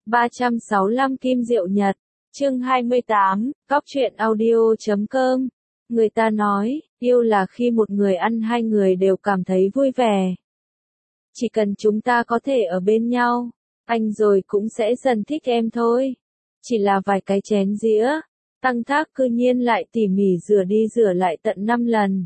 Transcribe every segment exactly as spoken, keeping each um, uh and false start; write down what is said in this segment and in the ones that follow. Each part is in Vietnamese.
ba trăm sáu mươi lăm Kim Diệu Nhật, chương hai mươi tám, cóc truyện audio chấm com. Người ta nói, yêu là khi một người ăn hai người đều cảm thấy vui vẻ. Chỉ cần chúng ta có thể ở bên nhau, anh rồi cũng sẽ dần thích em thôi. Chỉ là vài cái chén dĩa, Tăng Thác cư nhiên lại tỉ mỉ rửa đi rửa lại tận năm lần.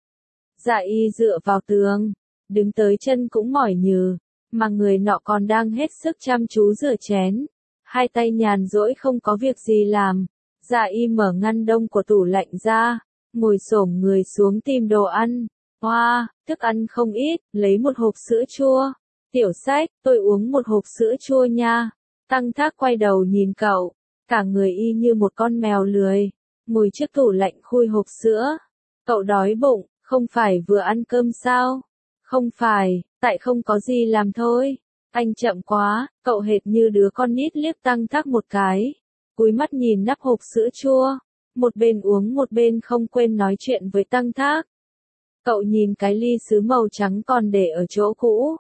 Dạ y dựa vào tường, đứng tới chân cũng mỏi nhừ, mà người nọ còn đang hết sức chăm chú rửa chén. Hai tay nhàn rỗi không có việc gì làm, dạ y mở ngăn đông của tủ lạnh ra, ngồi xổm người xuống tìm đồ ăn. Hoa, wow, thức ăn không ít, lấy một hộp sữa chua. Tiểu Sách, tôi uống một hộp sữa chua nha. Tăng Thác quay đầu nhìn cậu, cả người y như một con mèo lười, ngồi trước tủ lạnh khui hộp sữa. Cậu đói bụng, không phải vừa ăn cơm sao? Không phải, tại không có gì làm thôi. Anh chậm quá, cậu hệt như đứa con nít liếc Tăng Thác một cái, cúi mắt nhìn nắp hộp sữa chua, một bên uống một bên không quên nói chuyện với Tăng Thác. Cậu nhìn cái ly sứ màu trắng còn để ở chỗ cũ.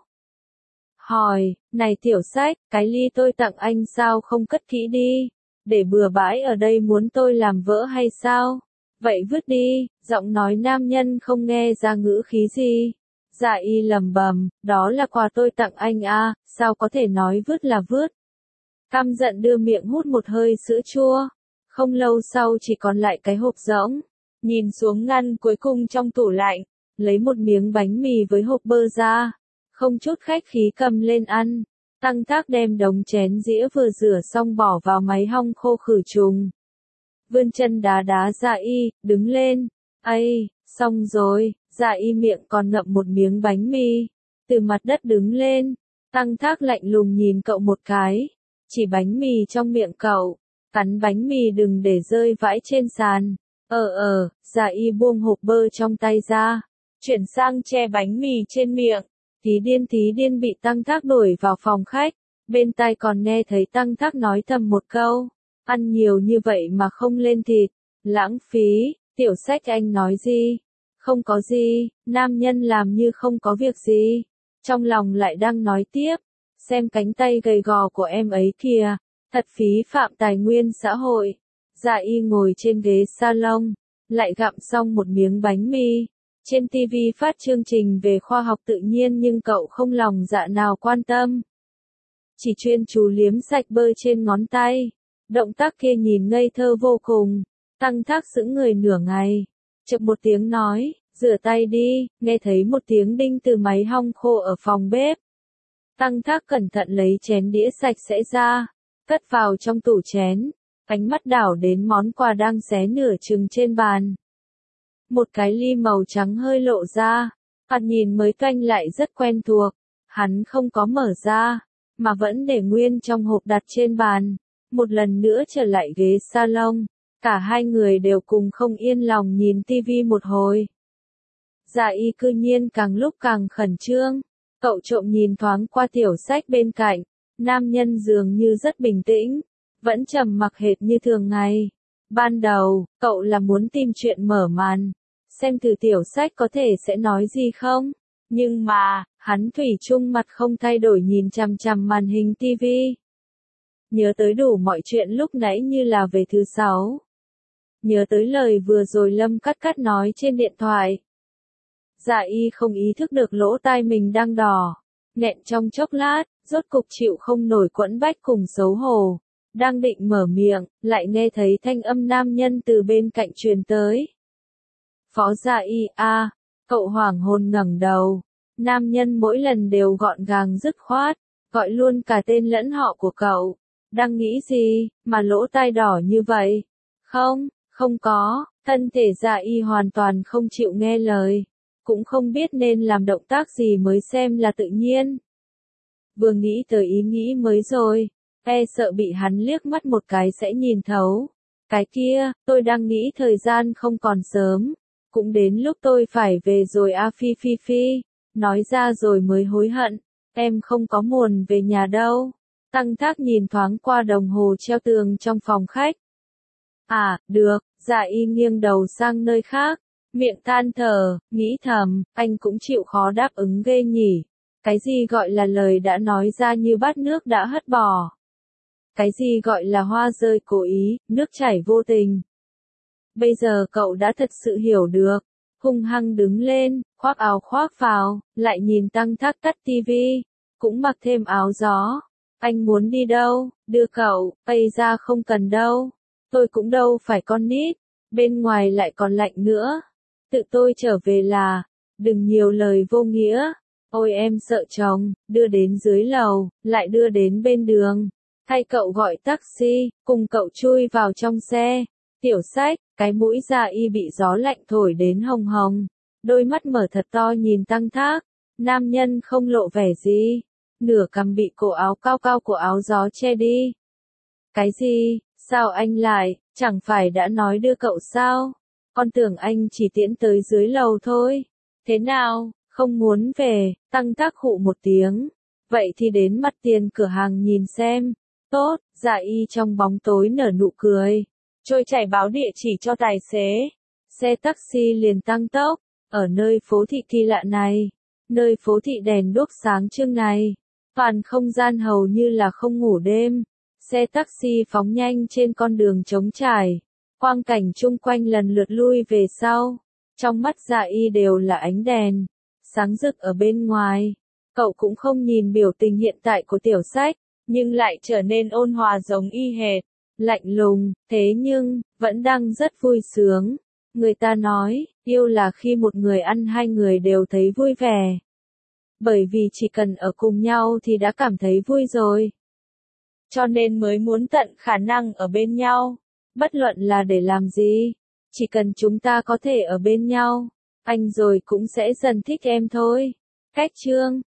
Hỏi, này Tiểu Sách, cái ly tôi tặng anh sao không cất kỹ đi, để bừa bãi ở đây muốn tôi làm vỡ hay sao? Vậy vứt đi, giọng nói nam nhân không nghe ra ngữ khí gì. Dạ y lầm bầm, đó là quà tôi tặng anh à, sao có thể nói vứt là vứt. Căm giận đưa miệng hút một hơi sữa chua. Không lâu sau chỉ còn lại cái hộp rỗng. Nhìn xuống ngăn cuối cùng trong tủ lạnh, lấy một miếng bánh mì với hộp bơ ra, không chút khách khí cầm lên ăn. Tăng Thác đem đống chén dĩa vừa rửa xong bỏ vào máy hong khô khử trùng. Vươn chân đá đá dạ y, đứng lên. Ây, xong rồi, dạ y miệng còn ngậm một miếng bánh mì. Từ mặt đất đứng lên, Tăng Thác lạnh lùng nhìn cậu một cái. Chỉ bánh mì trong miệng cậu, cắn bánh mì đừng để rơi vãi trên sàn. Ờ ờ, dạ y buông hộp bơ trong tay ra, chuyển sang che bánh mì trên miệng. Tí điên tí điên bị Tăng Thác đuổi vào phòng khách, bên tai còn nghe thấy Tăng Thác nói thầm một câu, ăn nhiều như vậy mà không lên thịt, lãng phí. Tiểu Sách, anh nói gì? Không có gì. Nam nhân làm như không có việc gì, trong lòng lại đang nói tiếp, xem cánh tay gầy gò của em ấy kìa, thật phí phạm tài nguyên xã hội. Dạ y ngồi trên ghế salon, lại gặm xong một miếng bánh mì. Trên ti vi phát chương trình về khoa học tự nhiên nhưng cậu không lòng dạ nào quan tâm. Chỉ chuyên chú liếm sạch bơ trên ngón tay. Động tác kia nhìn ngây thơ vô cùng. Tăng Thác sững người nửa ngày. Chợt một tiếng nói, rửa tay đi, nghe thấy một tiếng đinh từ máy hong khô ở phòng bếp. Tăng Thác cẩn thận lấy chén đĩa sạch sẽ ra, cất vào trong tủ chén. Ánh mắt đảo đến món quà đang xé nửa chừng trên bàn. Một cái ly màu trắng hơi lộ ra, thoạt nhìn mới toanh lại rất quen thuộc. Hắn không có mở ra, mà vẫn để nguyên trong hộp đặt trên bàn. Một lần nữa trở lại ghế salon, cả hai người đều cùng không yên lòng nhìn tivi một hồi. Dạ y cư nhiên càng lúc càng khẩn trương, cậu trộm nhìn thoáng qua Tiểu Sách bên cạnh, nam nhân dường như rất bình tĩnh, vẫn trầm mặc hệt như thường ngày. Ban đầu, cậu là muốn tìm chuyện mở màn, xem thử Tiểu Sách có thể sẽ nói gì không, nhưng mà, hắn thủy chung mặt không thay đổi nhìn chằm chằm màn hình tivi. Nhớ tới đủ mọi chuyện lúc nãy như là về thứ sáu. Nhớ tới lời vừa rồi Lâm Cắt Cắt nói trên điện thoại. Dạ y không ý thức được lỗ tai mình đang đỏ, nghẹn trong chốc lát, rốt cục chịu không nổi quẫn bách cùng xấu hổ. Đang định mở miệng, lại nghe thấy thanh âm nam nhân từ bên cạnh truyền tới. Phó Dạ y a, cậu hoảng hồn ngẩng đầu. Nam nhân mỗi lần đều gọn gàng dứt khoát, gọi luôn cả tên lẫn họ của cậu. Đang nghĩ gì, mà lỗ tai đỏ như vậy? Không, không có, thân thể Dạ y hoàn toàn không chịu nghe lời, cũng không biết nên làm động tác gì mới xem là tự nhiên. Vừa nghĩ tới ý nghĩ mới rồi, e sợ bị hắn liếc mắt một cái sẽ nhìn thấu. Cái kia, tôi đang nghĩ thời gian không còn sớm, cũng đến lúc tôi phải về rồi a. Phi phi phi, nói ra rồi mới hối hận, em không có muốn về nhà đâu. Tăng Thác nhìn thoáng qua đồng hồ treo tường trong phòng khách. À, được. Dạ y nghiêng đầu sang nơi khác, miệng than thở, nghĩ thầm, anh cũng chịu khó đáp ứng ghê nhỉ. Cái gì gọi là lời đã nói ra như bát nước đã hất bỏ. Cái gì gọi là hoa rơi cố ý, nước chảy vô tình. Bây giờ cậu đã thật sự hiểu được. Hung hăng đứng lên, khoác áo khoác vào, lại nhìn Tăng Thác tắt tivi, cũng mặc thêm áo gió. Anh muốn đi đâu, đưa cậu, bây ra không cần đâu. Tôi cũng đâu phải con nít, bên ngoài lại còn lạnh nữa. Tự tôi trở về là, đừng nhiều lời vô nghĩa. Ôi em sợ chồng, đưa đến dưới lầu, lại đưa đến bên đường. Thay cậu gọi taxi, cùng cậu chui vào trong xe. Tiểu Sách, cái mũi da y bị gió lạnh thổi đến hồng hồng. Đôi mắt mở thật to nhìn Tăng Thác. Nam nhân không lộ vẻ gì. Nửa cằm bị cổ áo cao cao của áo gió che đi. Cái gì, sao anh lại, chẳng phải đã nói đưa cậu sao? Con tưởng anh chỉ tiễn tới dưới lầu thôi. Thế nào, không muốn về, Tăng Thác khụ một tiếng. Vậy thì đến mặt tiền cửa hàng nhìn xem. Tốt, dạ y trong bóng tối nở nụ cười. Trôi chảy báo địa chỉ cho tài xế. Xe taxi liền tăng tốc. Ở nơi phố thị kỳ lạ này. Nơi phố thị đèn đuốc sáng trưng này. Toàn không gian hầu như là không ngủ đêm. Xe taxi phóng nhanh trên con đường trống trải. Quang cảnh chung quanh lần lượt lui về sau. Trong mắt dạ y đều là ánh đèn. Sáng rực ở bên ngoài. Cậu cũng không nhìn biểu tình hiện tại của Tiểu Sách. Nhưng lại trở nên ôn hòa giống y hệt. Lạnh lùng, thế nhưng, vẫn đang rất vui sướng. Người ta nói, yêu là khi một người ăn hai người đều thấy vui vẻ. Bởi vì chỉ cần ở cùng nhau thì đã cảm thấy vui rồi. Cho nên mới muốn tận khả năng ở bên nhau. Bất luận là để làm gì. Chỉ cần chúng ta có thể ở bên nhau. Anh rồi cũng sẽ dần thích em thôi. Cách chương